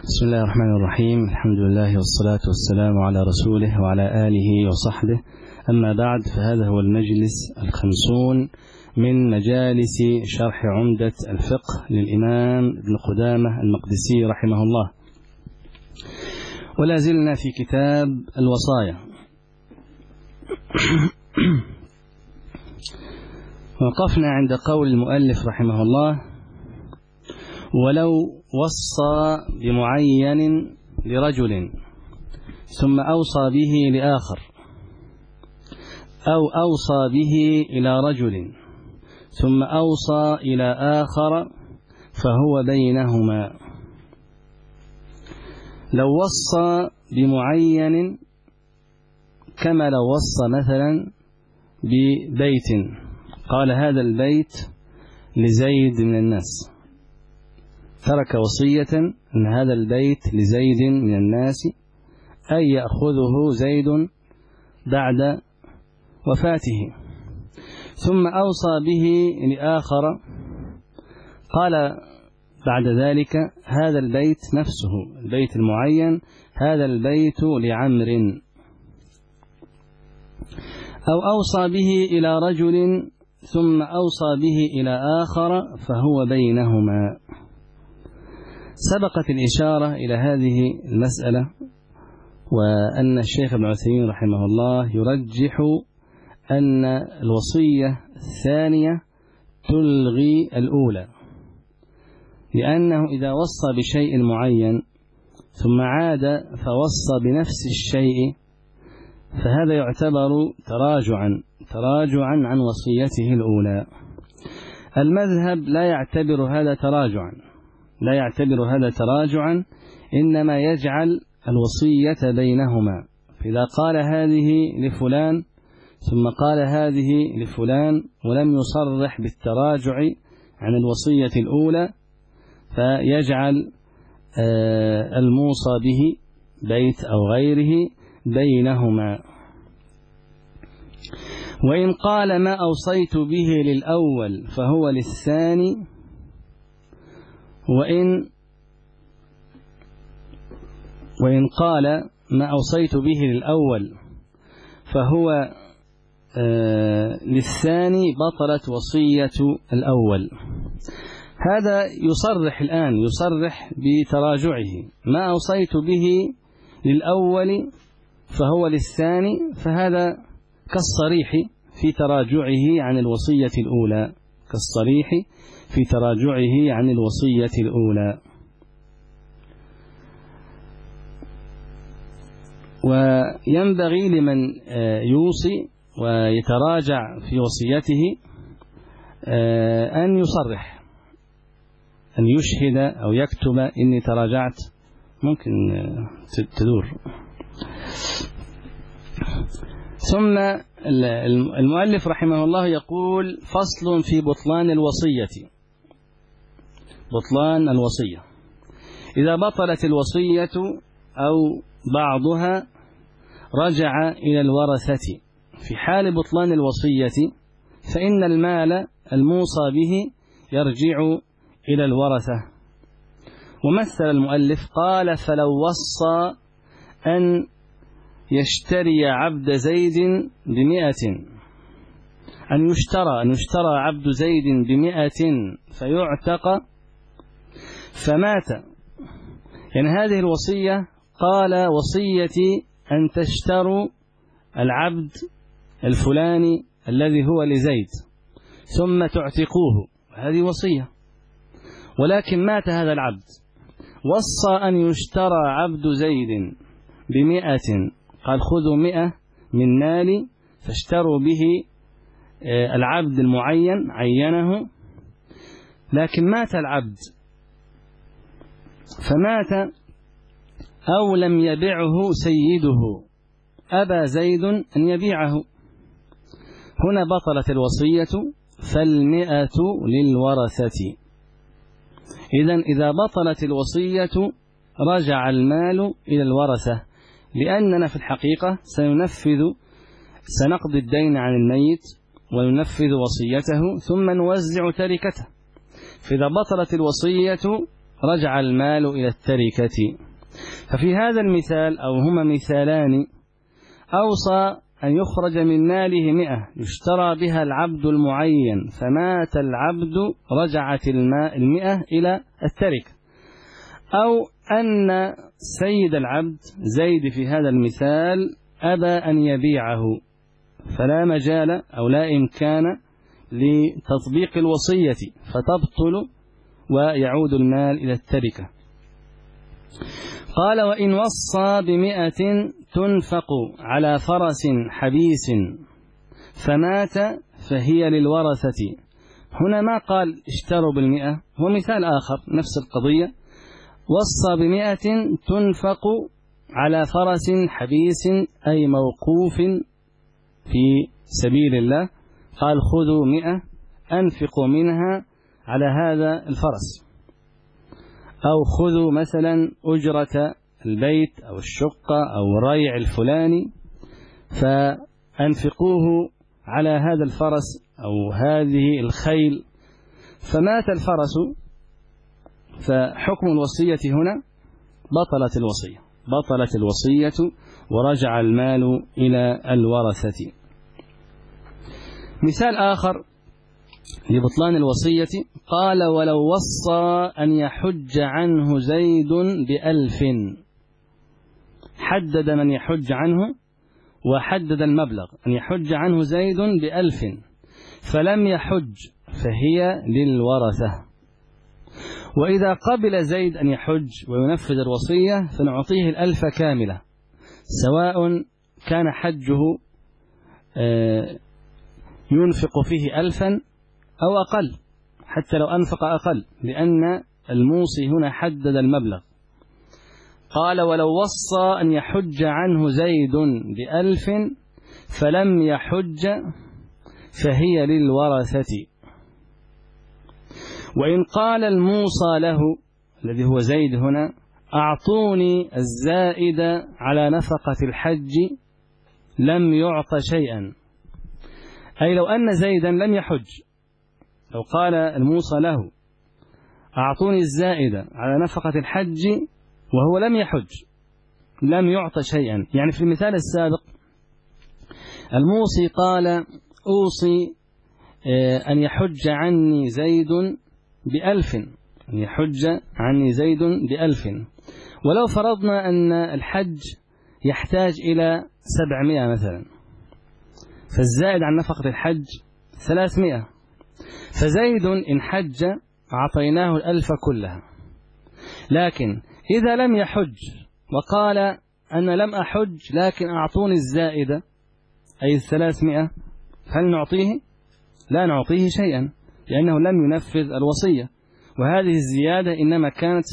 بسم الله الرحمن الرحيم. الحمد لله والصلاة والسلام على رسوله وعلى آله وصحبه. أما بعد، فهذا هو المجلس 50 من مجالس شرح عمدة الفقه للإمام ابن قدامة المقدسي رحمه الله، ولا زلنا في كتاب الوصايا. وقفنا عند قول المؤلف رحمه الله: ولو وصى بمعين لرجل ثم أوصى به لآخر، أو أوصى به إلى رجل ثم أوصى إلى آخر، فهو بينهما. لو وصى بمعين كما لو وصى مثلا ببيت، قال هذا البيت لزيد من الناس، ترك وصية أن هذا البيت لزيد من الناس، أي يأخذه زيد بعد وفاته، ثم أوصى به لآخر، قال بعد ذلك هذا البيت نفسه، البيت المعين، هذا البيت لعمر، أو أوصى به إلى رجل ثم أوصى به إلى آخر، فهو بينهما. سبقت الإشارة إلى هذه المسألة، وأن الشيخ ابن عثيمين رحمه الله يرجح أن الوصية الثانية تلغي الأولى، لأنه إذا وصى بشيء معين ثم عاد فوصى بنفس الشيء، فهذا يعتبر تراجعا عن وصيته الأولى. المذهب لا يعتبر هذا تراجعا، إنما يجعل الوصية بينهما. إذا قال هذه لفلان ثم قال هذه لفلان ولم يصرح بالتراجع عن الوصية الأولى، فيجعل الموصى به بيت أو غيره بينهما. وإن قال ما أوصيت به للأول فهو للثاني، وإن قال ما أوصيت به للأول فهو للثاني بطلت وصية الأول. هذا يصرح بتراجعه: ما أوصيت به للأول فهو للثاني، فهذا كالصريح في تراجعه عن الوصية الأولى. وينبغي لمن يوصي ويتراجع في وصيته أن يصرح، أن يشهد أو يكتب إني تراجعت. ممكن تدور. ثم المؤلف رحمه الله يقول: فصل في بطلان الوصية. إذا بطلت الوصية أو بعضها رجع إلى الورثة. في حال بطلان الوصية فإن المال الموصى به يرجع إلى الورثة. ومثل المؤلف قال: فلو وصى أن يشتري عبد زيد ب100، أن يشترى عبد زيد ب100 فيعتق، فمات، يعني هذه الوصية قال: وصيتي أن تشتروا العبد الفلاني الذي هو لزيد ثم تعتقوه، هذه وصية، ولكن مات هذا العبد. وصى أن يشترى عبد زيد ب100، قال: خذوا 100 من مالي فاشتروا به العبد المعين، عينه، لكن مات العبد، فمات أو لم يبعه سيده، أبى زيد أن يبيعه، هنا بطلت الوصية، فال100 للورثة. إذا بطلت الوصية رجع المال إلى الورثة، لأننا في الحقيقة سنقضي الدين عن الميت وننفذ وصيته ثم نوزع تركته. فإذا بطلت الوصية رجع المال إلى التركة. ففي هذا المثال أو هما مثالان، أوصى أن يخرج من ماله 100 يشترى بها العبد المعين، فمات العبد رجعت 100 إلى التركة. أو أن سيد العبد زيد في هذا المثال أبى أن يبيعه، فلا مجال أو لا إمكان لتطبيق الوصية فتبطل ويعود المال إلى التركة. قال: وإن وصى ب100 تنفق على فرس حبيس فمات فهي للورثة. هنا ما قال اشتروا ب100، هو مثال آخر نفس القضية. وصى ب100 تنفق على فرس حبيس أي موقوف في سبيل الله، قال خذوا 100 أنفقوا منها على هذا الفرس، أو خذوا مثلا أجرة البيت أو الشقة أو الريع الفلاني فأنفقوه على هذا الفرس أو هذه الخيل، فمات الفرس، فحكم الوصية هنا بطلت الوصية ورجع المال إلى الورثة. مثال آخر لبطلان الوصية، قال: ولو وصى أن يحج عنه زيد ب1000، حدد من يحج عنه وحدد المبلغ، أن يحج عنه زيد ب1000 فلم يحج فهي للورثة. وإذا قبل زيد أن يحج وينفذ الوصية فنعطيه 1000 كاملة، سواء كان حجه ينفق فيه 1000 أو أقل، حتى لو أنفق أقل، لأن الموصي هنا حدد المبلغ. قال: ولو وصى أن يحج عنه زيد ب1000 فلم يحج فهي للورثة. وإن قال الموصى له الذي هو زيد هنا: أعطوني الزائد على نفقة الحج، لم يعط شيئا، أي لو أن زيدا لم يحج، لو قال الموصى له أعطوني الزائد على نفقة الحج وهو لم يحج لم يعط شيئا. يعني في المثال السابق الموصي قال: أوصي أن يحج عني زيد ب1000، أن يحج عني زيد ب1000، ولو فرضنا أن الحج يحتاج إلى 700 مثلا، فالزائد عن نفقة الحج 300، فزيد إن حج أعطيناه 1000 كلها. لكن إذا لم يحج وقال: أنا لم أحج لكن أعطوني الزائد أي 300، هل نعطيه؟ لا نعطيه شيئا، لأنه لم ينفذ الوصية، وهذه الزيادة إنما كانت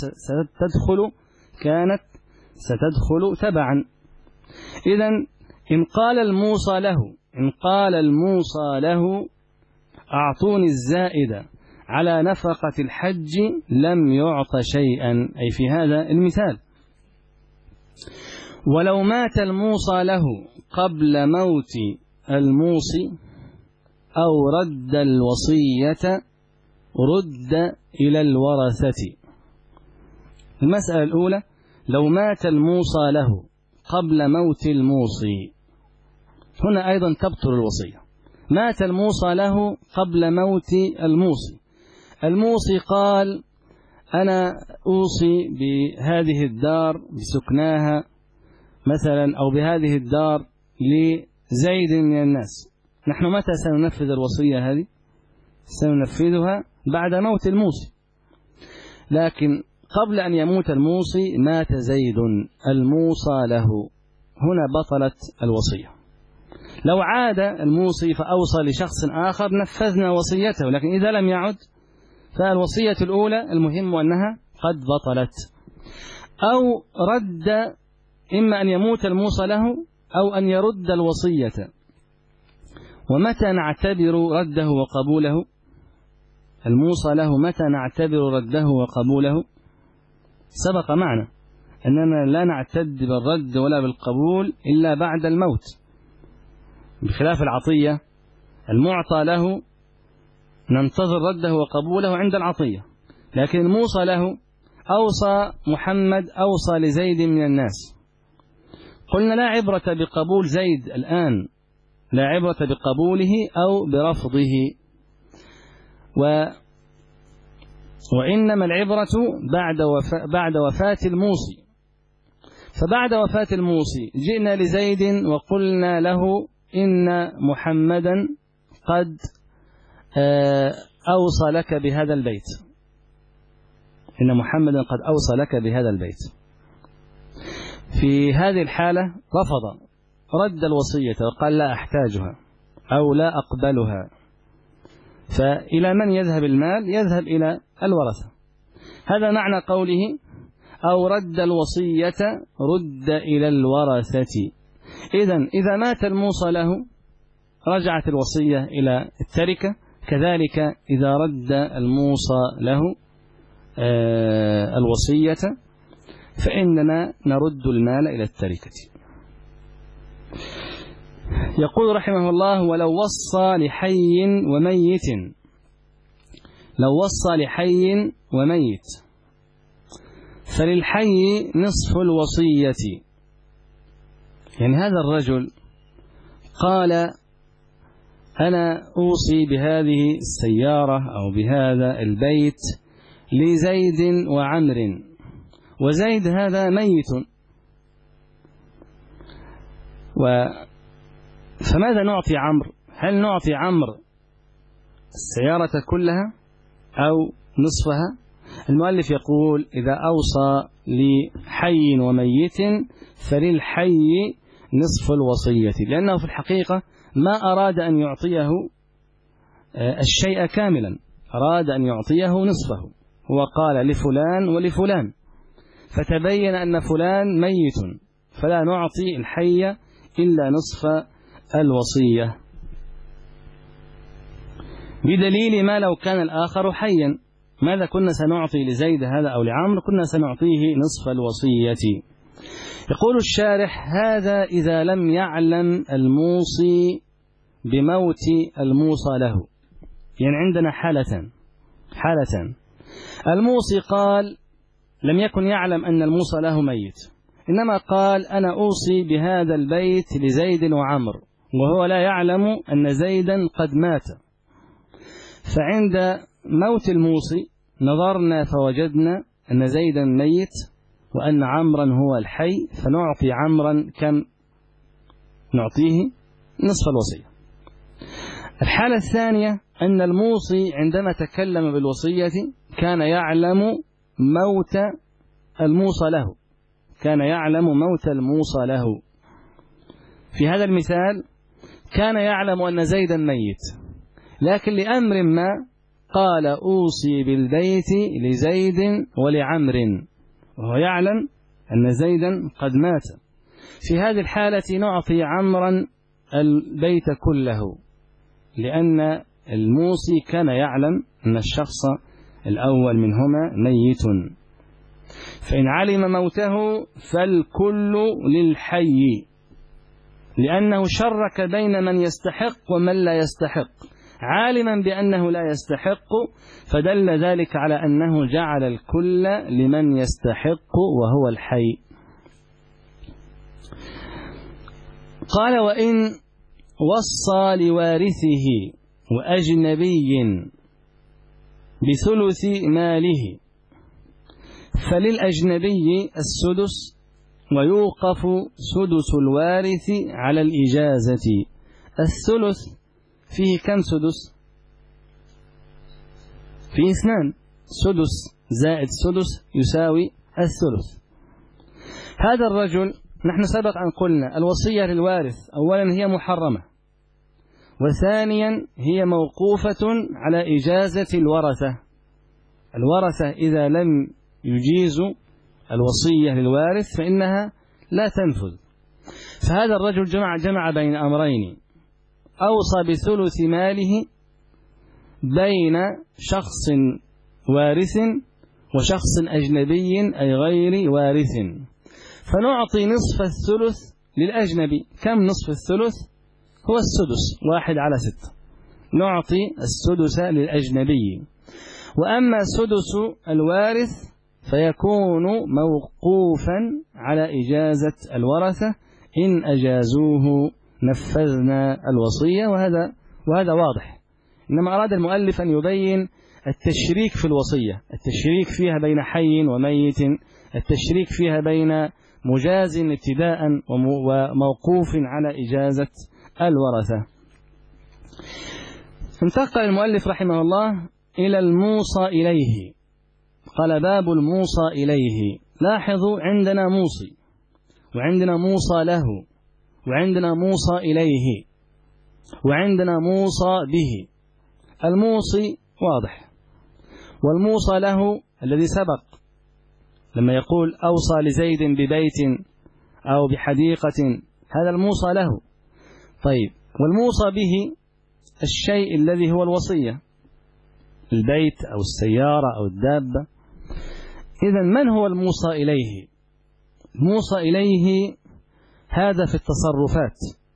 ستدخل تبعا. إذن إن قال الموصى له أعطوني الزائد على نفقة الحج لم يعط شيئا، أي في هذا المثال. ولو مات الموصى له قبل موت الموصي أو رد الوصية رد إلى الورثة. المسألة الأولى: لو مات الموصى له قبل موت الموصي، هنا أيضا تبطل الوصية. مات الموصى له قبل موت الموصي قال: أنا أوصي بهذه الدار بسكناها مثلا، أو بهذه الدار لزيد من الناس. نحن متى سننفذ الوصية هذه؟ سننفذها بعد موت الموصي، لكن قبل أن يموت الموصي مات زيد الموصى له، هنا بطلت الوصية. لو عاد الموصي فأوصى لشخص آخر نفذنا وصيته، لكن إذا لم يعد فالوصية الأولى المهم أنها قد بطلت. أو رد، إما أن يموت الموصى له أو أن يرد الوصية. ومتى نعتبر رده وقبوله؟ الموصى له متى نعتبر رده وقبوله؟ سبق معنا أننا لا نعتد بالرد ولا بالقبول إلا بعد الموت، بخلاف العطية المعطى له ننتظر رده وقبوله عند العطية، لكن الموصى له أوصى محمد أوصى لزيد من الناس، قلنا لا عبرة بقبول زيد الآن، لا عبرة بقبوله أو برفضه، وإنما العبرة بعد وفاة الموصي. فبعد وفاة الموصي جئنا لزيد وقلنا له إن محمدا قد أوصى لك بهذا البيت، إن محمدا قد أوصى لك بهذا البيت. في هذه الحالة رفض، رد الوصية وقال لا أحتاجها أو لا أقبلها. فإلى من يذهب المال؟ يذهب إلى الورثة. هذا معنى قوله أو رد الوصية رد إلى الورثة. إذا مات الموصى له رجعت الوصية إلى التركة، كذلك إذا رد الموصى له الوصية فإننا نرد المال إلى التركة. يقول رحمه الله ولو وصى لحي وميت، لو وصى لحي وميت فللحي نصف الوصية. يعني هذا الرجل قال أنا أوصي بهذه السيارة أو بهذا البيت لزيد وعمر، وزيد هذا ميت، فماذا نعطي عمرو؟ هل نعطي عمرو السيارة كلها أو نصفها؟ المؤلف يقول إذا أوصى لحي وميت فللحي نصف الوصية، لأنه في الحقيقة ما أراد أن يعطيه الشيء كاملا، أراد أن يعطيه نصفه. هو قال لفلان ولفلان، فتبين أن فلان ميت، فلا نعطي الحي إلا نصف الوصية، بدليل ما لو كان الآخر حيا ماذا كنا سنعطي لزيد هذا أو لعمرو؟ كنا سنعطيه نصف الوصية. يقول الشارح هذا إذا لم يعلم الموصي بموت الموصى له. يعني عندنا حالتان، الموصي قال لم يكن يعلم أن الموصى له ميت، إنما قال أنا أوصي بهذا البيت لزيد وعمر، وهو لا يعلم أن زيدا قد مات. فعند موت الموصي نظرنا فوجدنا أن زيدا ميت وأن عمرا هو الحي، فنعطي عمرا كم؟ نعطيه نصف الوصية. الحالة الثانية أن الموصي عندما تكلم بالوصية كان يعلم موت الموصى له، كان يعلم موت الموصى له. في هذا المثال كان يعلم أن زيدا ميت، لكن لأمر ما قال أوصي بالبيت لزيد ولعمر، وهو يعلم أن زيدا قد مات. في هذه الحالة نعطي عمرا البيت كله، لأن الموصي كان يعلم أن الشخص الأول منهما ميت. فإن علم موته فالكل للحي، لأنه شرك بين من يستحق ومن لا يستحق، عالما بأنه لا يستحق، فدل ذلك على أنه جعل الكل لمن يستحق وهو الحي. قال وإن وصى لوارثه وأجنبي بثلث ماله فللأجنبي السدس، ويوقف سدس الوارث على الإجازة. الثلث فيه كم سدس؟ فيه 2، سدس زائد سدس يساوي الثلث. هذا الرجل نحن سبق أن قلنا الوصية للوارث أولا هي محرمة، وثانيا هي موقوفة على إجازة الورثة. الورثة إذا لم يجيزوا الوصية للوارث فإنها لا تنفذ. فهذا الرجل جمع بين أمرين، أوصى بثلث ماله بين شخص وارث وشخص أجنبي أي غير وارث، فنعطي نصف الثلث للأجنبي. كم نصف الثلث؟ هو السدس، 1/6. نعطي السدس للأجنبي، وأما سدس الوارث فيكون موقوفا على إجازة الورثة، إن أجازوه نفذنا الوصية، وهذا واضح. إنما أراد المؤلف أن يبين التشريك في الوصية، التشريك فيها بين حي وميت، التشريك فيها بين مجاز ابتداء وموقوف على إجازة الورثة. انتقل المؤلف رحمه الله إلى الموصى إليه، قال باب الموصى إليه. لاحظوا عندنا موصي وعندنا موصى له وعندنا موصى إليه وعندنا موصى به. الموصي واضح، والموصى له الذي سبق لما يقول أوصى لزيد ببيت أو بحديقة، هذا الموصى له. طيب، والموصى به الشيء الذي هو الوصية، البيت أو السيارة أو الدابة. إذن من هو الموصى إليه؟ الموصى إليه هذا في التصرفات،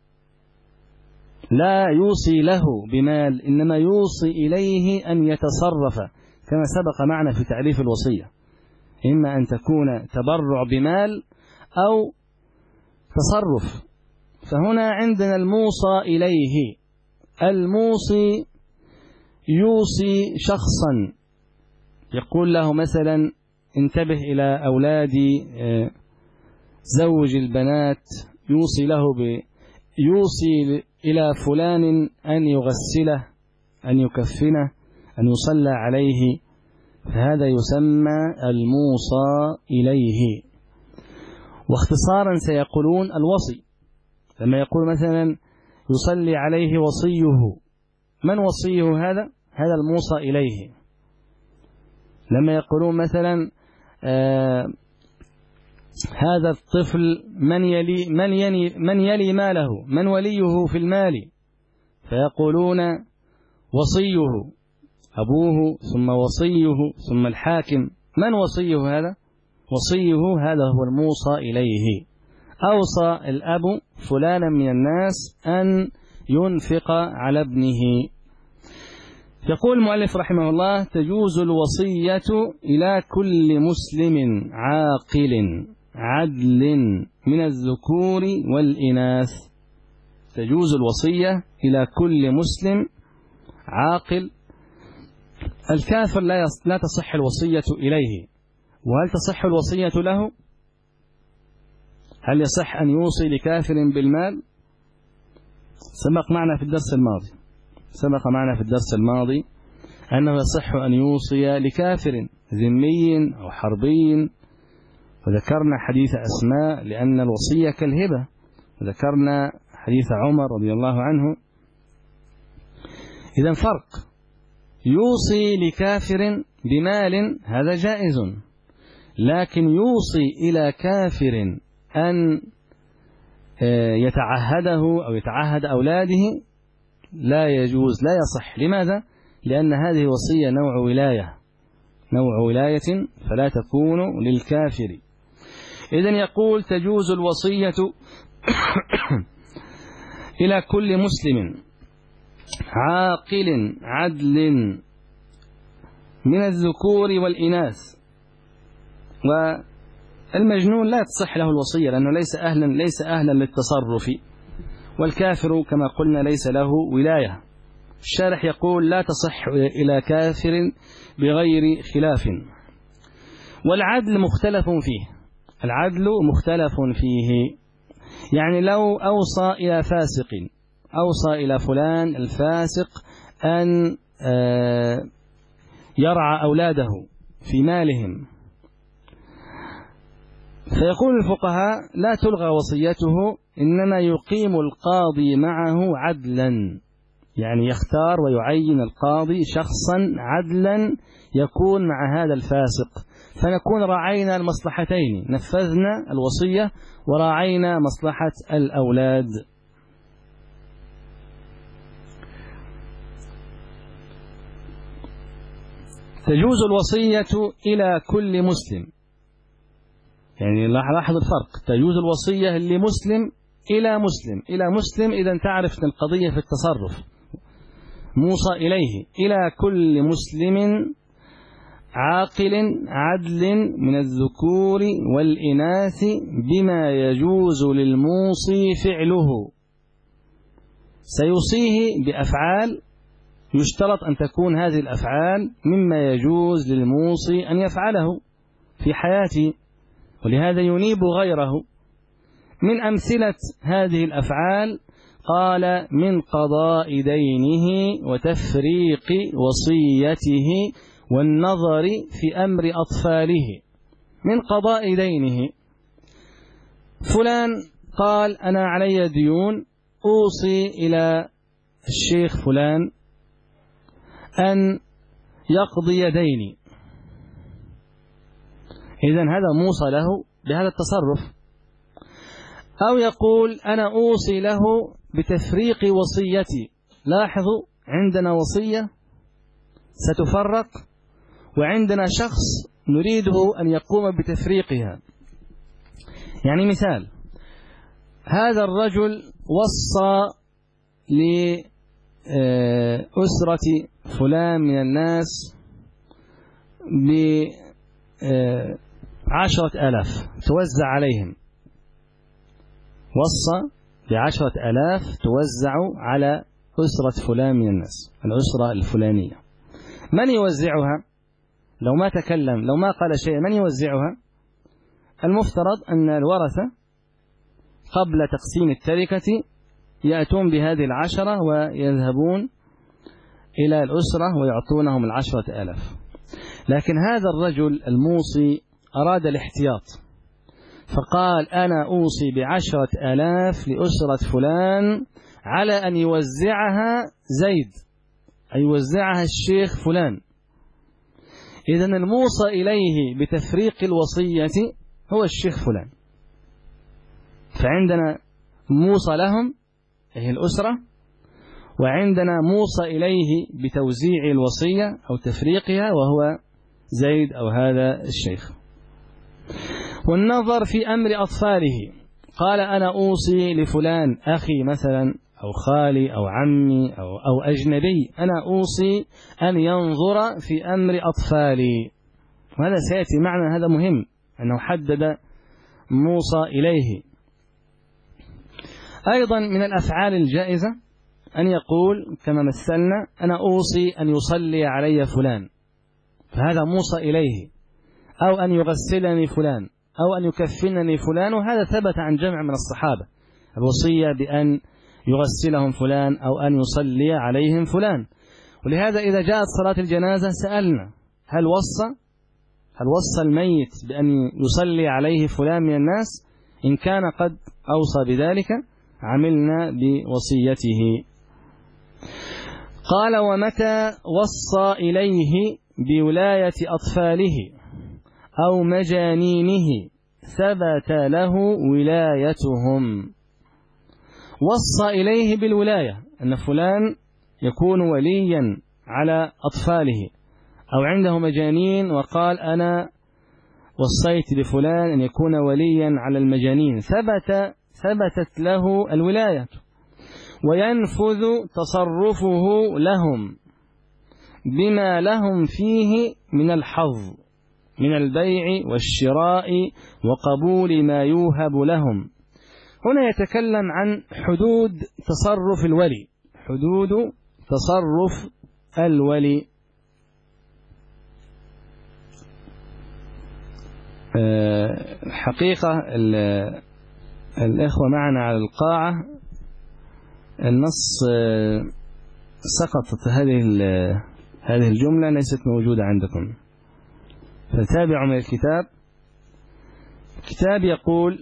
لا يوصي له بمال، إنما يوصي إليه أن يتصرف كما سبق معنا في تعريف الوصية، إما أن تكون تبرع بمال أو تصرف. فهنا عندنا الموصى إليه. الموصي يوصي شخصا، يقول له مثلا انتبه إلى أولادي، زوج البنات، يوصي له يوصي إلى فلان أن يغسله، أن يكفنه، أن يصلى عليه، فهذا يسمى الموصى إليه. واختصارا سيقولون الوصي، لما يقول مثلا يصلي عليه وصيه، من وصيه؟ هذا الموصى إليه. لما يقولون مثلا هذا الطفل من يلي ماله، من وليه في المال، فيقولون وصيه أبوه ثم وصيه ثم الحاكم. من وصيه؟ هذا وصيه، هذا هو الموصى إليه. أوصى الأب فلانا من الناس أن ينفق على ابنه. يقول المؤلف رحمه الله: تجوز الوصية إلى كل مسلم عاقل عدل من الذكور والإناث. تجوز الوصية إلى كل مسلم عاقل. الكافر لا تصح الوصية إليه. وهل تصح الوصية له؟ هل يصح أن يوصي لكافر بالمال؟ سبق معنا في الدرس الماضي أنه يصح أن يوصي لكافر ذمي أو حربي، وذكرنا حديث أسماء لأن الوصية كالهبة، وذكرنا حديث عمر رضي الله عنه. إذن فرق، يوصي لكافر بمال هذا جائز، لكن يوصي إلى كافر أن يتعهده أو يتعهد أولاده لا يجوز، لا يصح. لماذا؟ لأن هذه وصية نوع ولاية فلا تكون للكافر. إذن يقول تجوز الوصية إلى كل مسلم عاقل عدل من الذكور والإناث. والمجنون لا تصح له الوصية لأنه ليس أهلا للتصرف، والكافر كما قلنا ليس له ولاية. الشارح يقول لا تصح إلى كافر بغير خلاف. والعدل مختلف فيه، العدل مختلف فيه، يعني لو أوصى إلى فاسق، أوصى إلى فلان الفاسق أن يرعى أولاده في مالهم، فيقول الفقهاء لا تلغى وصيته، إنما يقيم القاضي معه عدلا، يعني يختار ويعين القاضي شخصا عدلا يكون مع هذا الفاسق، فنكون راعينا المصلحتين، نفذنا الوصية وراعينا مصلحة الأولاد. تجوز الوصية إلى كل مسلم، يعني لاحظ الفرق، تجوز الوصية لمسلم إلى مسلم. إذا تعرف القضية في التصرف، موصى إليه إلى كل مسلم عاقل عدل من الذكور والإناث بما يجوز للموصي فعله. سيوصيه بأفعال يشترط أن تكون هذه الأفعال مما يجوز للموصي أن يفعله في حياته، ولهذا ينيب غيره. من أمثلة هذه الأفعال قال: من قضاء دينه وتفريق وصيته والنظر في أمر أطفاله. من قضاء دينه، فلان قال: أنا علي ديون، أوصي إلى الشيخ فلان أن يقضي ديني. إذن هذا موصى له بهذا التصرف. أو يقول: أنا أوصي له بتفريق وصيتي. لاحظوا، عندنا وصية ستفرق، وعندنا شخص نريده أن يقوم بتفريقها. يعني مثال: هذا الرجل وصى لأسرة فلان من الناس ب10,000 توزع عليهم، وصى ب10,000 توزع على أسرة فلان من الناس، الأسرة الفلانية. من يوزعها؟ لو ما تكلم، لو ما قال شيء، من يوزعها؟ المفترض أن الورثة قبل تقسيم التركة يأتون بهذه 10 ويذهبون إلى الأسرة ويعطونهم 10,000. لكن هذا الرجل الموصي أراد الاحتياط، فقال: أنا أوصي ب10,000 لأسرة فلان على أن يوزعها زيد، أن يوزعها الشيخ فلان. إذن الموصى إليه بتفريق الوصية هو الشيخ فلان. فعندنا موصى لهم هي الأسرة، وعندنا موصى إليه بتوزيع الوصية أو تفريقها وهو زيد أو هذا الشيخ. والنظر في أمر أطفاله، قال: أنا أوصي لفلان أخي مثلا أو خالي أو عمي أو أجنبي، أنا أوصي أن ينظر في أمر أطفالي. وهذا سيأتي معنا، هذا مهم أنه حدد موصى إليه. أيضا من الأفعال الجائزة أن يقول كما مثلنا: أنا أوصي أن يصلي علي فلان، فهذا موصى إليه. أو أن يغسلني فلان، أو أن يكفنني فلان، وهذا ثبت عن جمع من الصحابة الوصية بأن يغسلهم فلان أو أن يصلي عليهم فلان. ولهذا إذا جاءت صلاة الجنازة سألنا: هل وصى الميت بأن يصلي عليه فلان من الناس؟ إن كان قد أوصى بذلك عملنا بوصيته. قال: ومتى وصى إليه بولاية أطفاله أو مجانينه ثبت له ولايتهم. وصى إليه بالولاية، أن فلان يكون وليا على أطفاله، أو عنده مجانين وقال: أنا وصيت لفلان أن يكون وليا على المجانين، ثبتت له الولاية. وينفذ تصرفه لهم بما لهم فيه من الحظ من البيع والشراء وقبول ما يوهب لهم. هنا يتكلم عن حدود تصرف الولي، حدود تصرف الولي. حقيقة الإخوة معنا على القاعة النص سقطت هذه الجملة ليست موجودة عندكم، فتابعوا من الكتاب. الكتاب يقول: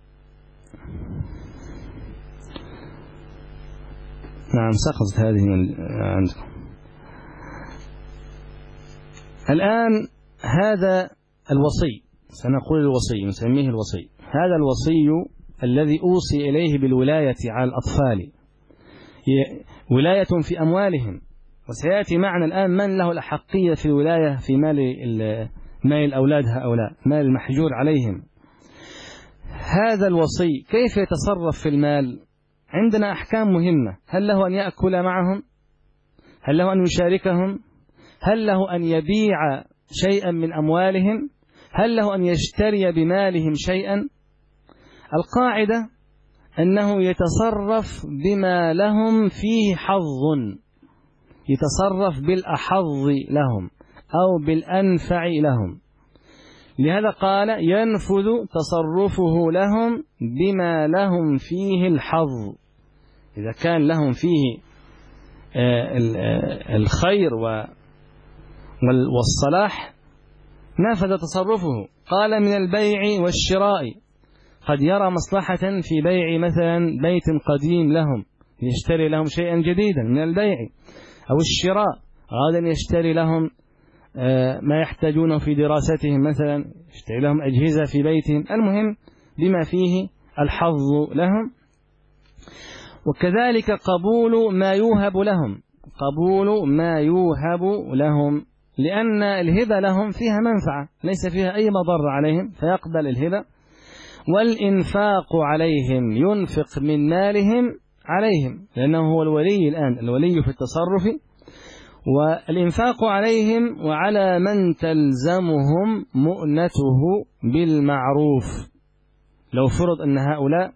نعم سقطت هذه عندكم. الآن هذا الوصي، سنقول الوصي، نسميه الوصي. هذا الوصي الذي أوصي إليه بالولاية على الأطفال، ولاية في أموالهم، وسيأتي معنا الآن من له الأحقية في الولاية في مال الأولاد هؤلاء، مال المحجور عليهم. هذا الوصي كيف يتصرف في المال؟ عندنا أحكام مهمة: هل له أن يأكل معهم؟ هل له أن يشاركهم؟ هل له أن يبيع شيئا من أموالهم؟ هل له أن يشتري بمالهم شيئا؟ القاعدة أنه يتصرف بما لهم فيه حظ، يتصرف بالأحظ لهم أو بالأنفع لهم. لهذا قال ينفذ تصرفه لهم بما لهم فيه الحظ. إذا كان لهم فيه الخير والصلاح نفذ تصرفه. قال من البيع والشراء، قد يرى مصلحة في بيع مثلا بيت قديم لهم يشتري لهم شيئا جديدا من البيع، أو الشراء غدا يشتري لهم ما يحتاجونه في دراستهم، مثلا يشتري لهم أجهزة في بيتهم، المهم بما فيه الحظ لهم. وكذلك قبول ما يوهب لهم، قبول ما يوهب لهم، لأن الهبة لهم فيها منفعة ليس فيها أي مضر عليهم فيقبل الهبة. والإنفاق عليهم، ينفق من مالهم عليهم، لأنه هو الولي الآن، الولي في التصرف. والإنفاق عليهم وعلى من تلزمهم مؤنته بالمعروف. لو فرض أن هؤلاء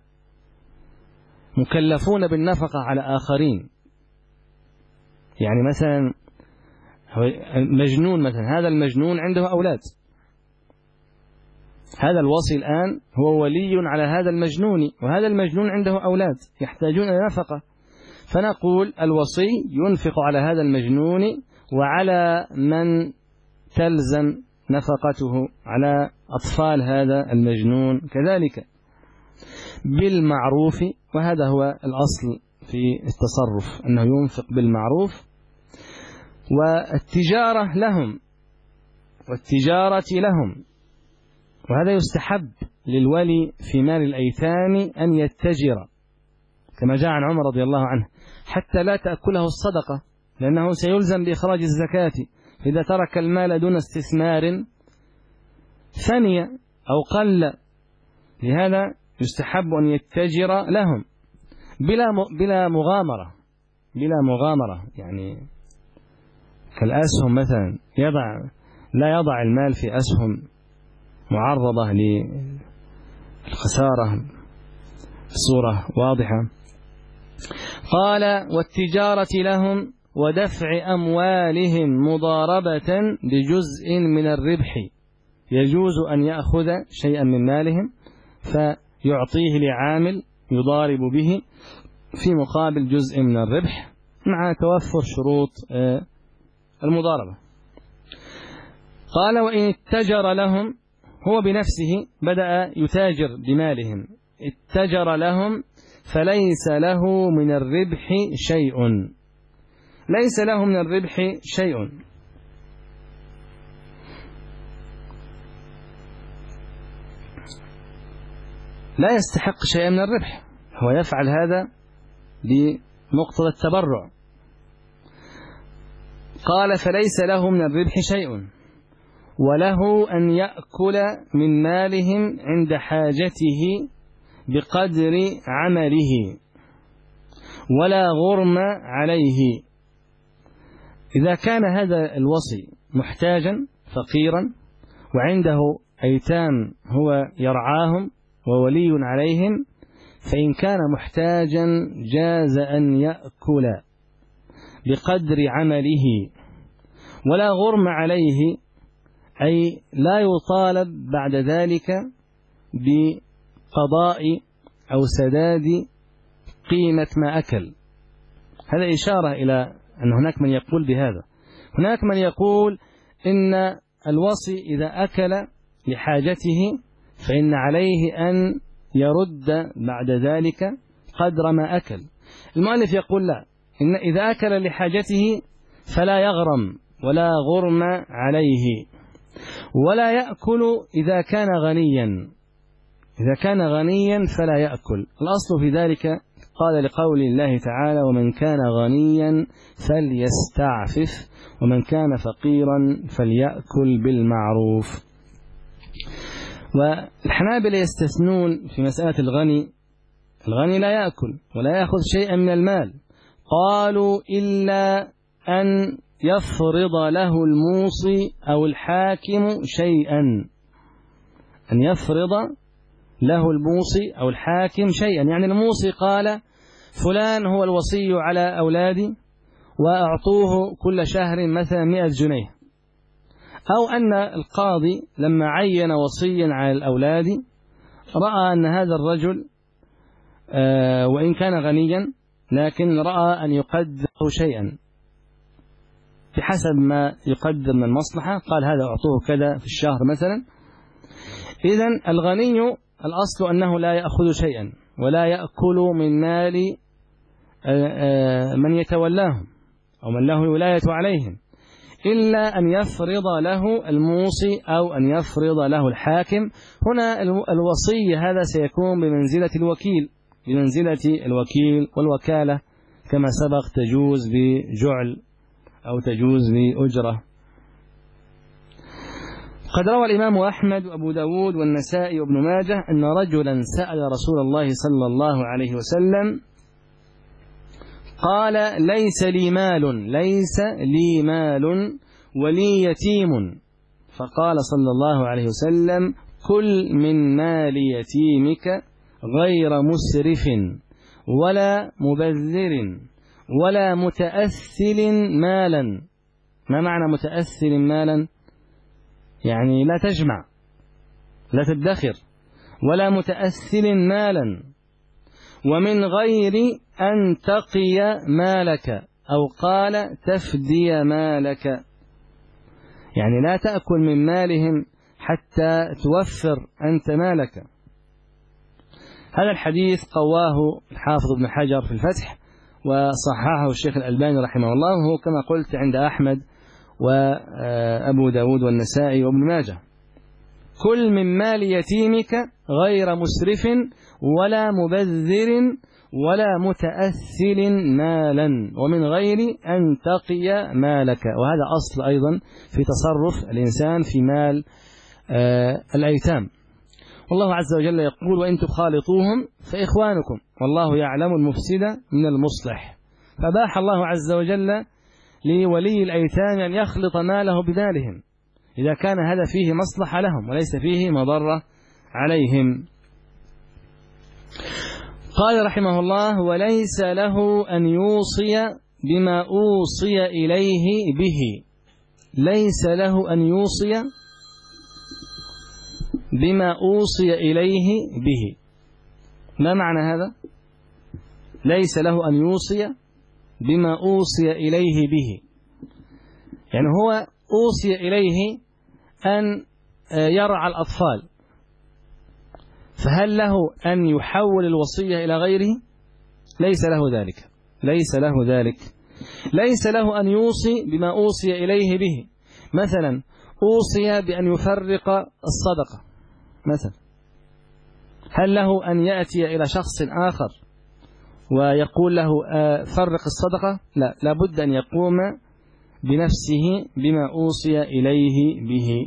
مكلفون بالنفقة على آخرين، يعني مثلا مجنون، مثلا هذا المجنون عنده أولاد، هذا الوصي الآن هو ولي على هذا المجنون، وهذا المجنون عنده أولاد يحتاجون إلى نفقة، فنقول الوصي ينفق على هذا المجنون وعلى من تلزم نفقته على أطفال هذا المجنون كذلك بالمعروف. وهذا هو الأصل في التصرف، أنه ينفق بالمعروف. والتجارة لهم، والتجارة لهم، وهذا يستحب للولي في مال الأيتام أن يتجر، كما جاء عن عمر رضي الله عنه، حتى لا تأكله الصدقة، لأنه سيلزم بإخراج الزكاة، إذا ترك المال دون استثمار ثانية أو قل. لهذا يستحب أن يتجر لهم بلا مغامرة، بلا مغامرة، يعني كالأسهم مثلا، لا يضع المال في أسهم معرضة للخسارة بصورة واضحة. قال والتجارة لهم ودفع أموالهم مضاربة بجزء من الربح، يجوز أن يأخذ شيئا من مالهم فيعطيه لعامل يضارب به في مقابل جزء من الربح مع توفر شروط المضاربة. قال وإن اتجر لهم، هو بنفسه بدأ يتاجر بمالهم، اتجر لهم فليس له من الربح شيء، ليس له من الربح شيء. لا يستحق شيئا من الربح، هو يفعل هذا بمقتضى التبرع. قال فليس له من الربح شيء، وله أن يأكل من مالهم عند حاجته بقدر عمله ولا غرم عليه. إذا كان هذا الوصي محتاجا فقيرا وعنده أيتام هو يرعاهم وولي عليهم، فإن كان محتاجا جاز أن يأكل بقدر عمله ولا غرم عليه، أي لا يطالب بعد ذلك بقضاء أو سداد قيمة ما أكل. هذا إشارة إلى أن هناك من يقول بهذا. هناك من يقول إن الوصي إذا أكل لحاجته فإن عليه أن يرد بعد ذلك قدر ما أكل. المؤلف يقول لا، إن إذا أكل لحاجته فلا يغرم ولا غرم عليه، ولا يأكل إذا كان غنيا، إذا كان غنيا فلا يأكل. الأصل في ذلك قال لقول الله تعالى ومن كان غنيا فليستعفف ومن كان فقيرا فليأكل بالمعروف. والحنابلة يستثنون في مسألة الغني لا يأكل ولا يأخذ شيئا من المال، قالوا إلا أن يفرض له الموصي أو الحاكم شيئا، أن يفرض له الموصي أو الحاكم شيئا. يعني الموصي قال فلان هو الوصي على أولادي وأعطوه كل شهر مثلا 100 جنيه، أو أن القاضي لما عين وصيا على الأولاد رأى أن هذا الرجل وإن كان غنيا لكن رأى أن يقدم شيئا بحسب ما يقدم من المصلحة، قال هذا أعطوه كذا في الشهر مثلا. إذن الغني الأصل أنه لا يأخذ شيئا ولا يأكل من مال من يتولاهم أو من له الولاية عليهم، إلا أن يفرض له الموصي أو أن يفرض له الحاكم. هنا الوصي هذا سيكون بمنزلة الوكيل، والوكالة كما سبق تجوز بجعل أو تجوز بأجرة. قد روى الإمام أحمد وأبو داود والنسائي وابن ماجه أن رجلا سأل رسول الله صلى الله عليه وسلم قال ليس لي مال ولي يتيم، فقال صلى الله عليه وسلم كل من مال يتيمك غير مسرف ولا مبذر ولا متأثل مالا. ما معنى متأثل مالا؟ يعني لا تجمع لا تدخر، ولا متأثل مالا، ومن غير أن تقي مالك، أو قال تفدي مالك، يعني لا تأكل من مالهم حتى توفر أنت مالك. هذا الحديث قواه الحافظ ابن حجر في الفتح وصححه الشيخ الألباني رحمه الله، وهو كما قلت عند أحمد وأبو داود والنسائي وابن ماجه. كل من مال يتيمك غير مسرف ولا مبذر ولا متأثل مالا، ومن غير أن تقي مالك. وهذا أصل أيضا في تصرف الإنسان في مال الأيتام. والله عز وجل يقول وإن تخالطوهم فإخوانكم والله يعلم المفسد من المصلح. فباح الله عز وجل لولي الأيتام أن يخلط ماله بمالهم إذا كان هذا فيه مصلحة لهم وليس فيه مضرة عليهم. قال رحمه الله وليس له أن يوصي بما أوصي إليه به. ليس له أن يوصي بما أوصي إليه به. ما معنى هذا؟ ليس له أن يوصي بما أوصي إليه به، يعني هو أوصي إليه أن يرعى الأطفال، فهل له أن يحول الوصية إلى غيره؟ ليس له ذلك. ليس له أن يوصي بما أوصي إليه به. مثلا أوصي بأن يفرق الصدقة مثلا، هل له أن يأتي إلى شخص آخر ويقول له فرق الصدقة؟ لا، لابد أن يقوم بنفسه بما أوصي إليه به.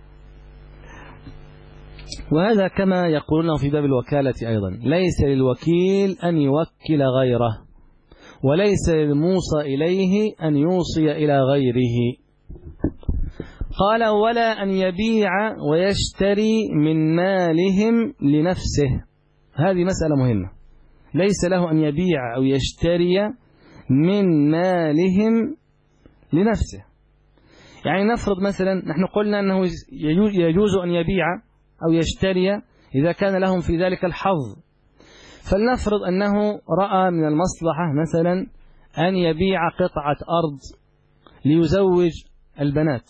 وهذا كما يقولون في باب الوكالة أيضا، ليس للوكيل أن يوكل غيره، وليس للموصى إليه أن يوصي إلى غيره. قال ولا أن يبيع ويشتري من مالهم لنفسه. هذه مسألة مهمة. ليس له أن يبيع أو يشتري من مالهم لنفسه. يعني نفرض مثلا نحن قلنا أنه يجوز أن يبيع أو يشتري إذا كان لهم في ذلك الحظ، فلنفرض أنه رأى من المصلحة مثلا أن يبيع قطعة أرض ليزوج البنات،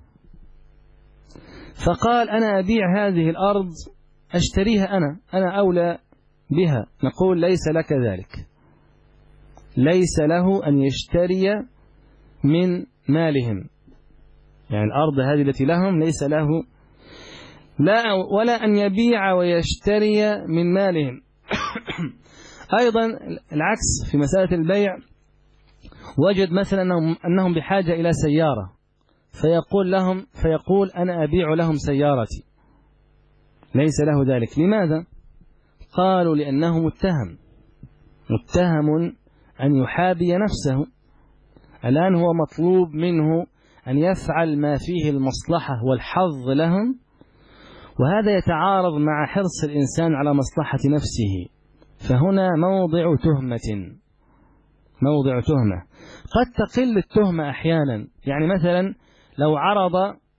فقال أنا أبيع هذه الأرض أشتريها أنا أولى بها. نقول ليس لك ذلك. ليس له أن يشتري من مالهم، يعني الأرض هذه التي لهم ليس له، لا ولا أن يبيع ويشتري من مالهم. أيضا العكس في مسألة البيع، وجد مثلا أنهم بحاجة إلى سيارة فيقول أنا أبيع لهم سيارتي، ليس له ذلك. لماذا؟ قالوا لأنه متهم أن يحابي نفسه، الآن هو مطلوب منه أن يفعل ما فيه المصلحة والحظ لهم، وهذا يتعارض مع حرص الإنسان على مصلحة نفسه، فهنا موضع تهمة. قد تقل التهمة أحيانا، يعني مثلا لو عرض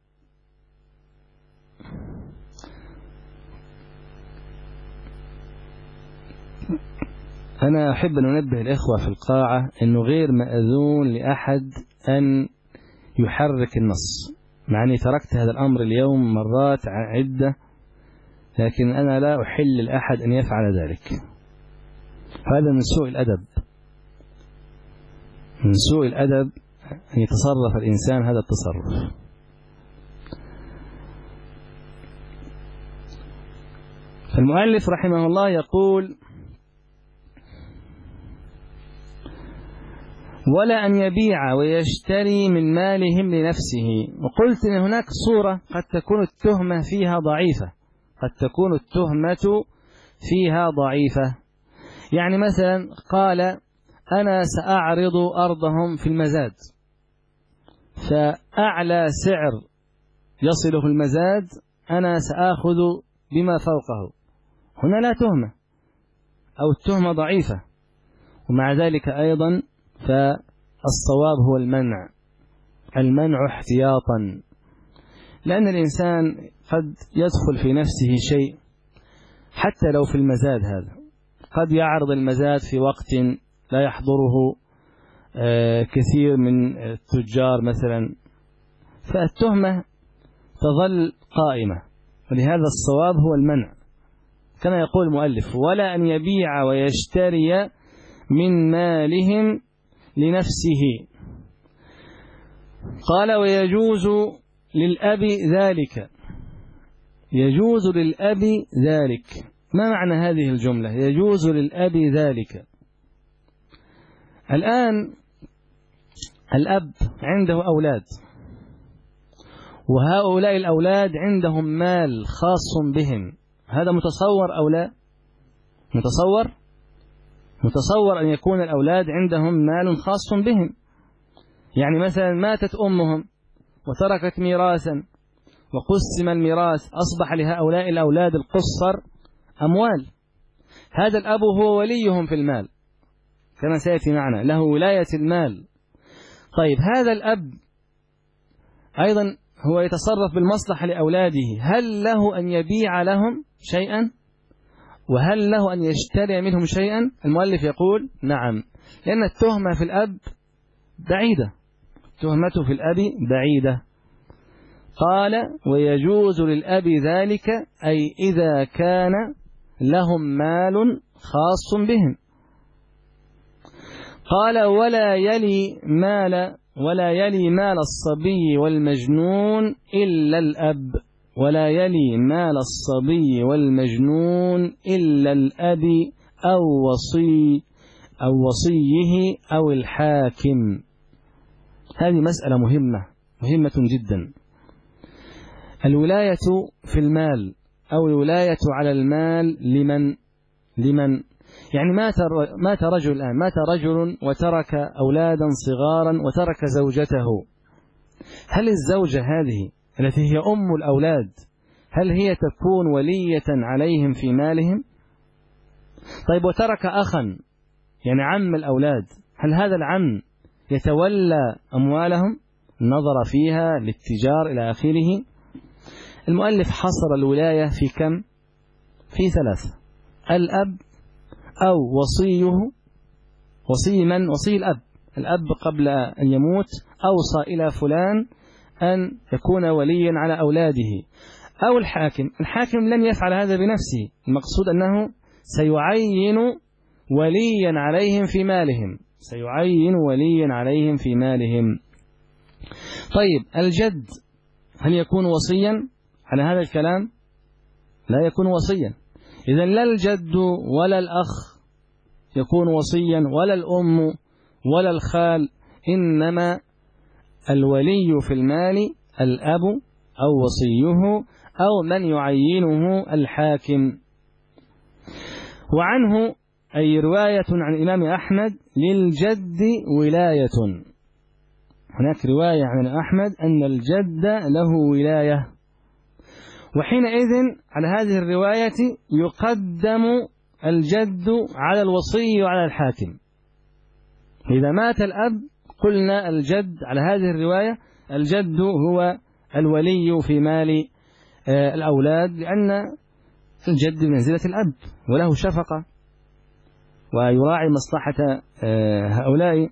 أنا أحب أن أنبه الإخوة في القاعة أنه غير مأذون لأحد أن يحرك النص، مع أني تركت هذا الأمر اليوم مرات عدة، لكن أنا لا أحل لأحد أن يفعل ذلك. هذا من سوء الأدب أن يتصرف الإنسان هذا التصرف. فالمؤلف رحمه الله يقول: ولا أن يبيع ويشتري من مالهم لنفسه. وقلت إن هناك صورة قد تكون التهمة فيها ضعيفة، يعني مثلا قال: أنا سأعرض أرضهم في المزاد، فأعلى سعر يصله المزاد أنا سأخذ بما فوقه. هنا لا تهمة، أو التهمة ضعيفة. ومع ذلك أيضا فالصواب هو المنع احتياطا، لأن الإنسان قد يدخل في نفسه شيء حتى لو في المزاد هذا، قد يعرض المزاد في وقت لا يحضره كثير من التجار مثلا، فالتهمة تظل قائمة، ولهذا الصواب هو المنع. كما يقول المؤلف: ولا أن يبيع ويشتري من مالهم لنفسه. قال: ويجوز للأب ذلك. ما معنى هذه الجملة يجوز للأب ذلك؟ الآن الأب عنده أولاد، وهؤلاء الأولاد عندهم مال خاص بهم، هذا متصور أو لا؟ متصور أن يكون الأولاد عندهم مال خاص بهم. يعني مثلا ماتت أمهم وتركت ميراثا، وقسم الميراث، أصبح لهؤلاء الأولاد القصر أموال، هذا الأب هو وليهم في المال كما سيأتي معنا، له ولاية المال. طيب هذا الأب أيضا هو يتصرف بالمصلحة لأولاده، هل له أن يبيع لهم شيئا؟ وهل له أن يشتري منهم شيئا؟ المؤلف يقول: نعم، لأن التهمة في الأب بعيدة، تهمته في الأب بعيدة. قال: ويجوز للأب ذلك، أي إذا كان لهم مال خاص بهم. قال: ولا يلي مال الصبي والمجنون إلا الأب، ولا يلي مال الصبي والمجنون إلا الأب أو وصيه أو الحاكم. هذه مسألة مهمة جدا. الولاية في المال أو الولاية على المال لمن يعني مات رجل وترك أولادا صغارا وترك زوجته، هل الزوجة هذه التي هي أم الأولاد هل هي تكون ولية عليهم في مالهم؟ طيب وترك أخا يعني عم الأولاد، هل هذا العم يتولى أموالهم؟ نظر فيها للتجار إلى آخره. المؤلف حصر الولاية في كم؟ في 3: الأب أو وصيه. وصي من؟ وصي الأب قبل أن يموت أوصى إلى فلان أن يكون وليا على أولاده، أو الحاكم لن يفعل هذا بنفسه، المقصود أنه سيعين وليا عليهم في مالهم. طيب الجد هل يكون وصيا على هذا الكلام؟ لا يكون وصيا. إذن لا الجد ولا الأخ يكون وصيا، ولا الأم ولا الخال، إنما الولي في المال الأب أو وصيه أو من يعينه الحاكم. وعنه أي رواية عن الإمام أحمد: للجد ولاية، هناك رواية عن أحمد أن الجد له ولاية، وحينئذ على هذه الرواية يقدم الجد على الوصي وعلى الحاكم. إذا مات الأب قلنا الجد على هذه الرواية الجد هو الولي في مال الأولاد، لأن الجد بمنزلة الأب وله شفقة ويراعي مصلحة هؤلاء.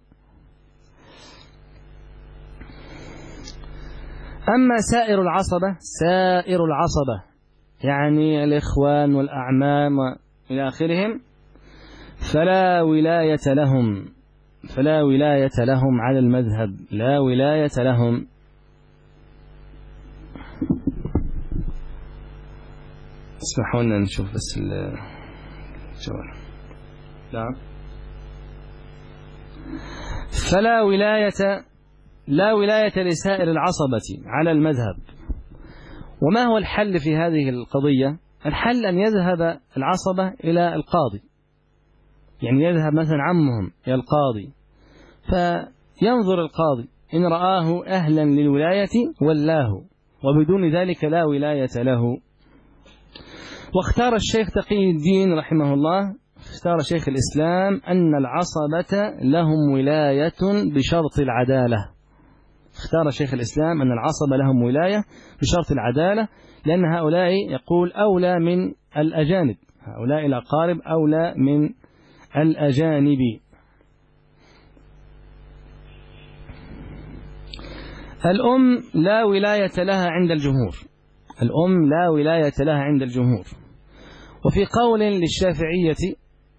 أما سائر العصبة يعني الإخوان والأعمام إلى آخرهم فلا ولاية لهم على المذهب، لا ولاية لهم. اسمحوا لنا نشوف بس الجوال. نعم. لا ولاية لسائر العصبة على المذهب. وما هو الحل في هذه القضية؟ الحل أن يذهب العصبة إلى القاضي، يعني يذهب مثلا عمهم إلى القاضي فينظر القاضي إن رآه أهلا للولاية ولاه، وبدون ذلك لا ولاية له. واختار الشيخ تقي الدين رحمه الله، اختار شيخ الإسلام أن العصبة لهم ولاية بشرط العدالة. اختار شيخ الإسلام أن العصبة لهم ولاية بشرط العدالة، لأن هؤلاء يقول أولى من الأجانب، هؤلاء الأقارب أولى من الأجانب. الأم لا ولاية لها عند الجمهور، الأم لا ولاية لها عند الجمهور. وفي قول للشافعية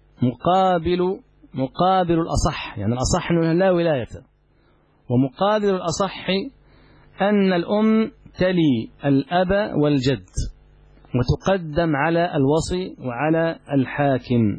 مقابل الأصح، يعني الأصح أنه لا ولاية، ومقابل الأصح أن الأم تلي الأب والجد وتقدم على الوصي وعلى الحاكم.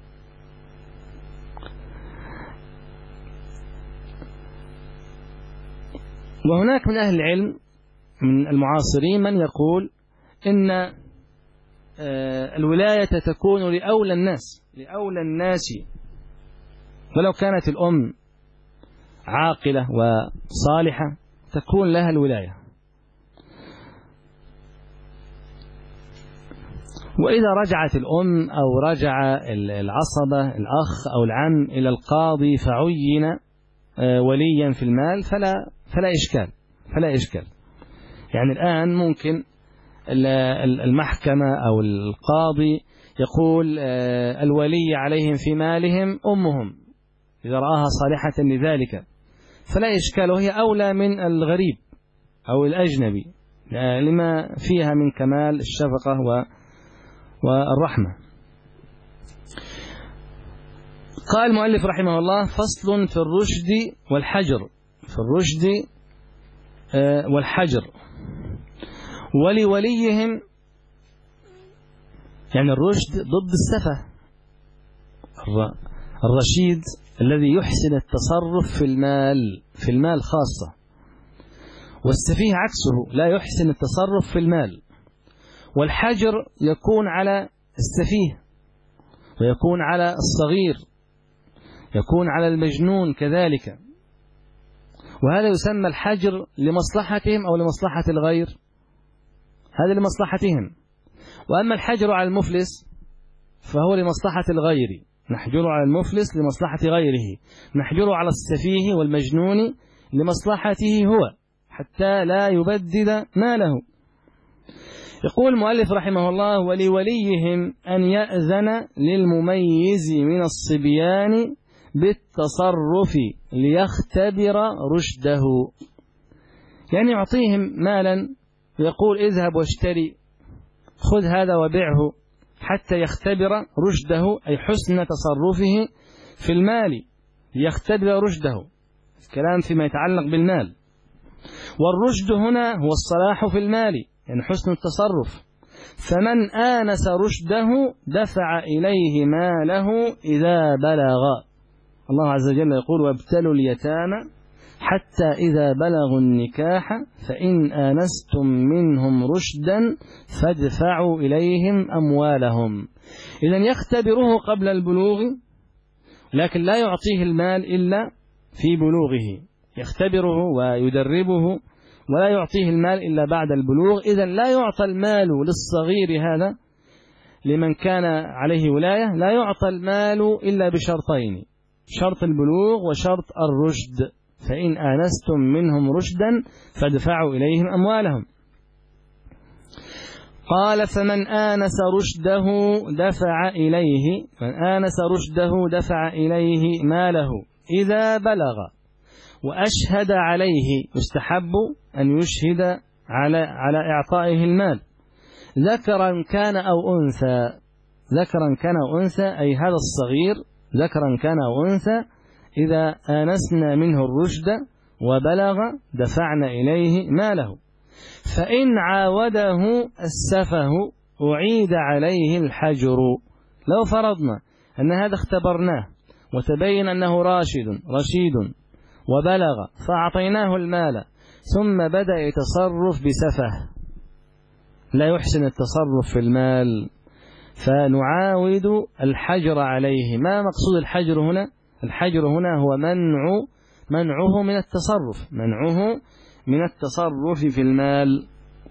وهناك من أهل العلم من المعاصرين من يقول إن الولاية تكون لأولى الناس ولو كانت الأم عاقلة وصالحة تكون لها الولاية. وإذا رجعت الأم أو رجع العصبة الأخ أو العم إلى القاضي فعين وليا في المال فلا إشكال. يعني الآن ممكن المحكمة أو القاضي يقول الولي عليهم في مالهم أمهم إذا رآها صالحة لذلك فلا إشكال، وهي أولى من الغريب أو الأجنبي لما فيها من كمال الشفقة والرحمة. قال المؤلف رحمه الله: فصل في الرشد والحجر. ولوليهم، يعني الرشد ضد السفه، الرشيد الذي يحسن التصرف في المال خاصة، والسفيه عكسه لا يحسن التصرف في المال. والحجر يكون على السفيه ويكون على الصغير، يكون على المجنون كذلك، وهذا يسمى الحجر لمصلحتهم أو لمصلحة الغير، هذا لمصلحتهم. وأما الحجر على المفلس فهو لمصلحة الغير، نحجر على المفلس لمصلحة غيره، نحجر على السفيه والمجنون لمصلحته هو حتى لا يبدد ماله. يقول المؤلف رحمه الله: ولوليهم أن يأذن للمميز من الصبيان بالتصرف ليختبر رشده، يعني يعطيهم مالا ويقول اذهب واشتري، خذ هذا وبيعه حتى يختبر رشده، أي حسن تصرفه في المال ليختبر رشده، الكلام فيما يتعلق بالمال. والرشد هنا هو الصلاح في المال، يعني حسن التصرف. فمن آنس رشده دفع إليه ماله إذا بلغ. الله عز وجل يقول: وابتلوا اليتامى حتى إذا بلغوا النكاح فإن آنستم منهم رشدا فادفعوا إليهم أموالهم. إذن يختبره قبل البلوغ، لكن لا يعطيه المال إلا في بلوغه، يختبره ويدربه ولا يعطيه المال إلا بعد البلوغ. إذن لا يعطى المال للصغير هذا لمن كان عليه ولاية، لا يعطى المال إلا بشرطين: شرط البلوغ وشرط الرشد. فإن آنستم منهم رشدا فادفعوا إليهم أموالهم. قال: فمن آنس رشده دفع إليه ماله إذا بلغ وأشهد عليه. يستحب أن يشهد على إعطائه المال، ذكرا كان أو أنثى، أي هذا الصغير ذكرا كان أو أنثى، إذا آنسنا منه الرشد وبلغ دفعنا إليه ماله. فإن عاوده السفه أعيد عليه الحجر. لو فرضنا أن هذا اختبرناه وتبين أنه رشيد وبلغ فأعطيناه المال ثم بدأ يتصرف بسفه، لا يحسن التصرف في المال، فنعاود الحجر عليه. ما مقصود الحجر هنا؟ الحجر هنا هو منعه من التصرف في المال.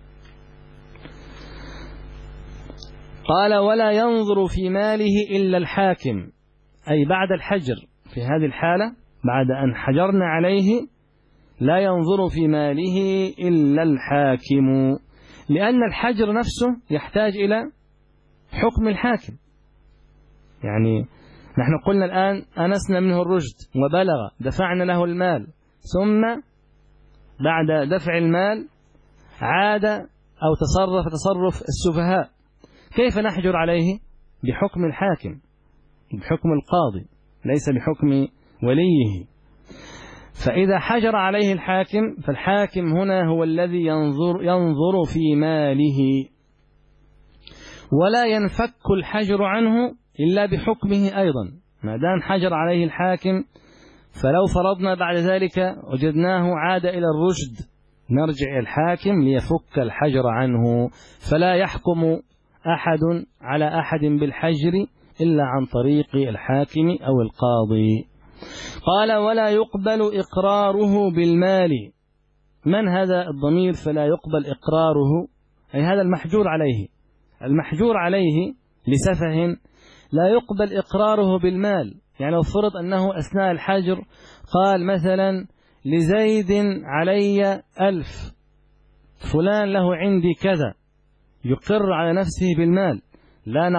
قال: ولا ينظر في ماله إلا الحاكم، أي بعد الحجر. في هذه الحالة بعد أن حجرنا عليه لا ينظر في ماله إلا الحاكم، لأن الحجر نفسه يحتاج إلى حكم الحاكم. يعني نحن قلنا الآن أنسنا منه الرشد وبلغ، دفعنا له المال، ثم بعد دفع المال عاد أو تصرف السفهاء. كيف نحجر عليه؟ بحكم الحاكم، بحكم القاضي، ليس بحكم وليه. فإذا حجر عليه الحاكم فالحاكم هنا هو الذي ينظر في ماله، ولا ينفك الحجر عنه إلا بحكمه أيضا. ما دام حجر عليه الحاكم، فلو فرضنا بعد ذلك وجدناه عاد إلى الرشد، نرجع إلى الحاكم ليفك الحجر عنه. فلا يحكم أحد على أحد بالحجر إلا عن طريق الحاكم أو القاضي. قال: ولا يقبل إقراره بالمال. من هذا الضمير فلا يقبل إقراره؟ أي هذا المحجور عليه لسفه لا يقبل إقراره بالمال. يعني لو فرض أنه أثناء الحجر قال مثلا: لزيد علي 1000، فلان له عندي كذا، يقر على نفسه بالمال، لا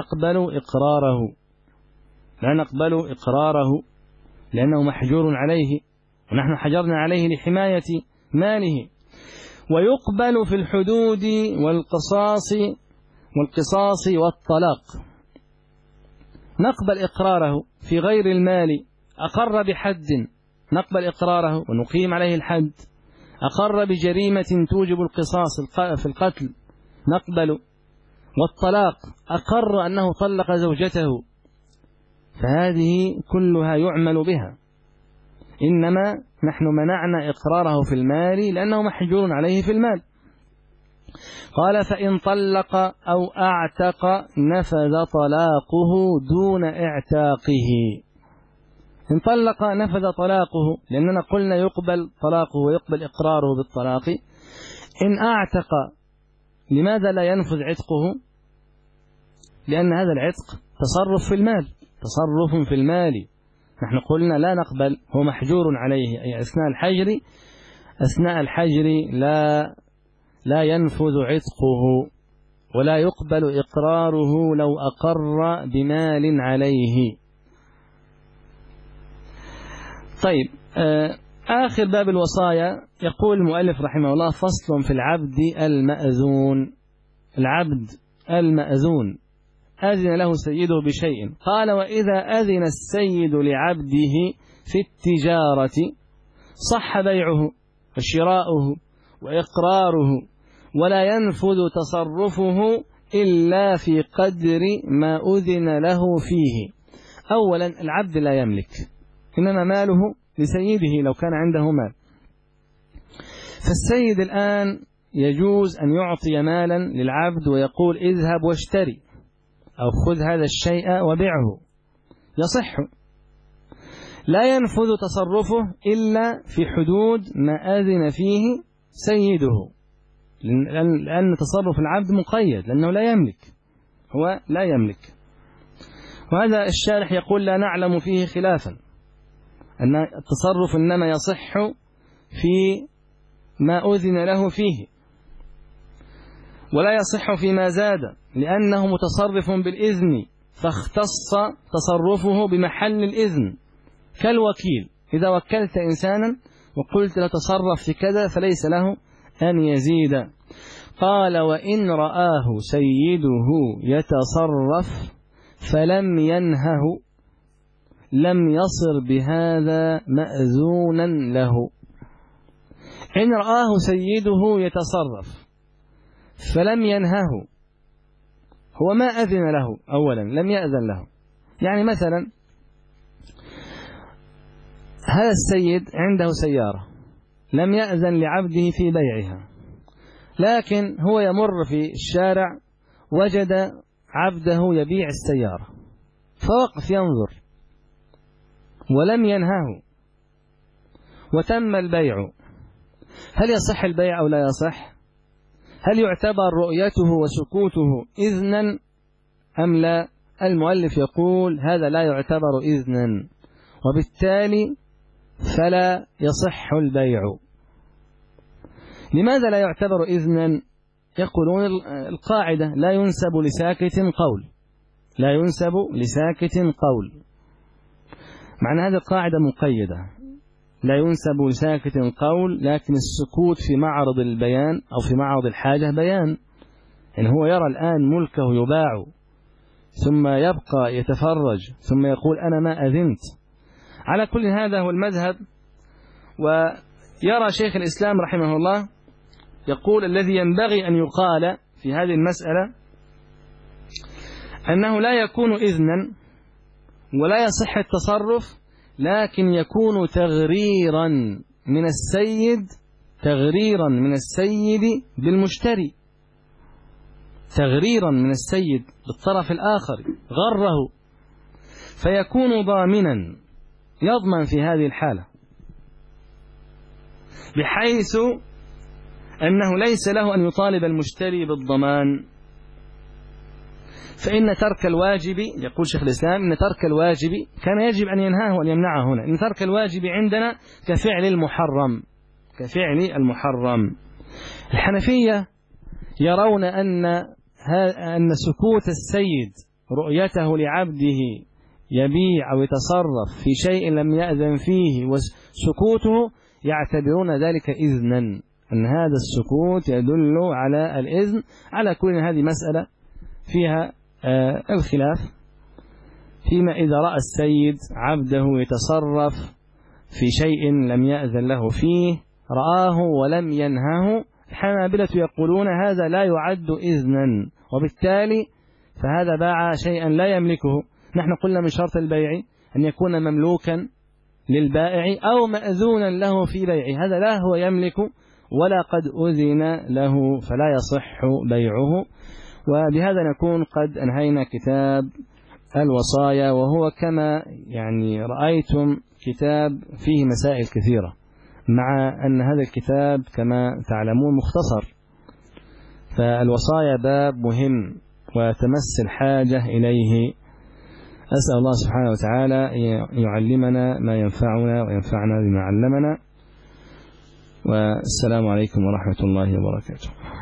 نقبل إقراره لأنه محجور عليه، ونحن حجرنا عليه لحماية ماله. ويقبل في الحدود والقصاص والطلاق. نقبل إقراره في غير المال، أقر بحد نقبل إقراره ونقيم عليه الحد، أقر بجريمة توجب القصاص في القتل نقبل، والطلاق أقر أنه طلق زوجته، فهذه كلها يعمل بها. إنما نحن منعنا إقراره في المال لأنه محجور عليه في المال. قال: فإن طلق أو أعتق نفذ طلاقه دون اعتاقه. إن طلق نفذ طلاقه، لأننا قلنا يقبل طلاقه ويقبل إقراره بالطلاق. إن أعتق، لماذا لا ينفذ عتقه؟ لأن هذا العتق تصرف في المال، نحن قلنا لا نقبل، هو محجور عليه، أي أثناء الحجر لا ينفذ عتقه، ولا يقبل إقراره لو أقر بمال عليه. طيب، آخر باب الوصايا. يقول المؤلف رحمه الله: فصل في العبد المأذون أذن له سيده بشيء. قال: وإذا أذن السيد لعبده في التجارة صح بيعه وشراؤه وإقراره، ولا ينفذ تصرفه إلا في قدر ما أذن له فيه. أولا، العبد لا يملك، إنما ماله لسيده لو كان عنده مال. فالسيد الآن يجوز أن يعطي مالا للعبد ويقول: اذهب واشتري، أو خذ هذا الشيء وبيعه، يصح. لا ينفذ تصرفه إلا في حدود ما أذن فيه سيده، لأن تصرف العبد مقيد، لأنه لا يملك، هو لا يملك. وهذا الشارح يقول لا نعلم فيه خلافا، أن التصرف إنما يصح في ما أذن له فيه، ولا يصح فيما زاد، لأنه متصرف بالإذن، فاختص تصرفه بمحل الإذن، كالوكيل إذا وكلت إنسانا وقلت له تصرف في كذا فليس له أن يزيد. قال وإن رآه سيده يتصرف فلم ينهه لم يصر بهذا مأذونا له. إن رآه سيده يتصرف فلم ينهه، هو ما أذن له، أولا لم يأذن له. يعني مثلا هذا السيد عنده سيارة لم يأذن لعبده في بيعها، لكن هو يمر في الشارع وجد عبده يبيع السيارة فوقف ينظر ولم ينهه وتم البيع، هل يصح البيع أو لا يصح؟ هل يعتبر رؤيته وسكوته إذنا أم لا؟ المؤلف يقول هذا لا يعتبر إذنا، وبالتالي فلا يصح البيع. لماذا لا يعتبر إذنا؟ يقولون القاعدة لا ينسب لساكت قول، لا ينسب لساكت قول، معنى هذه القاعدة مقيدة، لا ينسب لساكت قول، لكن السكوت في معرض البيان أو في معرض الحاجة بيان. يعني هو يرى الآن ملكه يباع ثم يبقى يتفرج ثم يقول أنا ما أذنت. على كل هذا هو المذهب. ويرى شيخ الإسلام رحمه الله يقول الذي ينبغي أن يقال في هذه المسألة أنه لا يكون إذنا ولا يصح التصرف، لكن يكون تغريرا من السيد بالمشتري، تغريرا من السيد بالطرف الآخر، غره، فيكون ضامنا يضمن في هذه الحالة، بحيث أنه ليس له أن يطالب المشتري بالضمان. فإن ترك الواجب، يقول شيخ الإسلام، إن ترك الواجب كان يجب أن ينهاه وأن يمنعه هنا، إن ترك الواجب عندنا كفعل المحرم. الحنفية يرون أن سكوت السيد رؤيته لعبده يبيع أو يتصرف في شيء لم يأذن فيه وسكوته يعتبرون ذلك إذنا، أن هذا السكوت يدل على الإذن. على كل هذه مسألة فيها الخلاف فيما إذا رأى السيد عبده يتصرف في شيء لم يأذن له فيه، رآه ولم ينهه، الحنابلة يقولون هذا لا يعد إذنا، وبالتالي فهذا باع شيئا لا يملكه. نحن قلنا من شرط البيع أن يكون مملوكا للبائع أو مأذونا له في بيعه، هذا لا هو يملك ولا قد أذن له، فلا يصح بيعه. وبهذا نكون قد أنهينا كتاب الوصايا، وهو كما يعني رأيتم كتاب فيه مسائل كثيرة، مع أن هذا الكتاب كما تعلمون مختصر، فالوصايا باب مهم وتمس الحاجة إليه. أسأل الله سبحانه وتعالى يعلمنا ما ينفعنا وينفعنا بما علمنا، والسلام عليكم ورحمة الله وبركاته.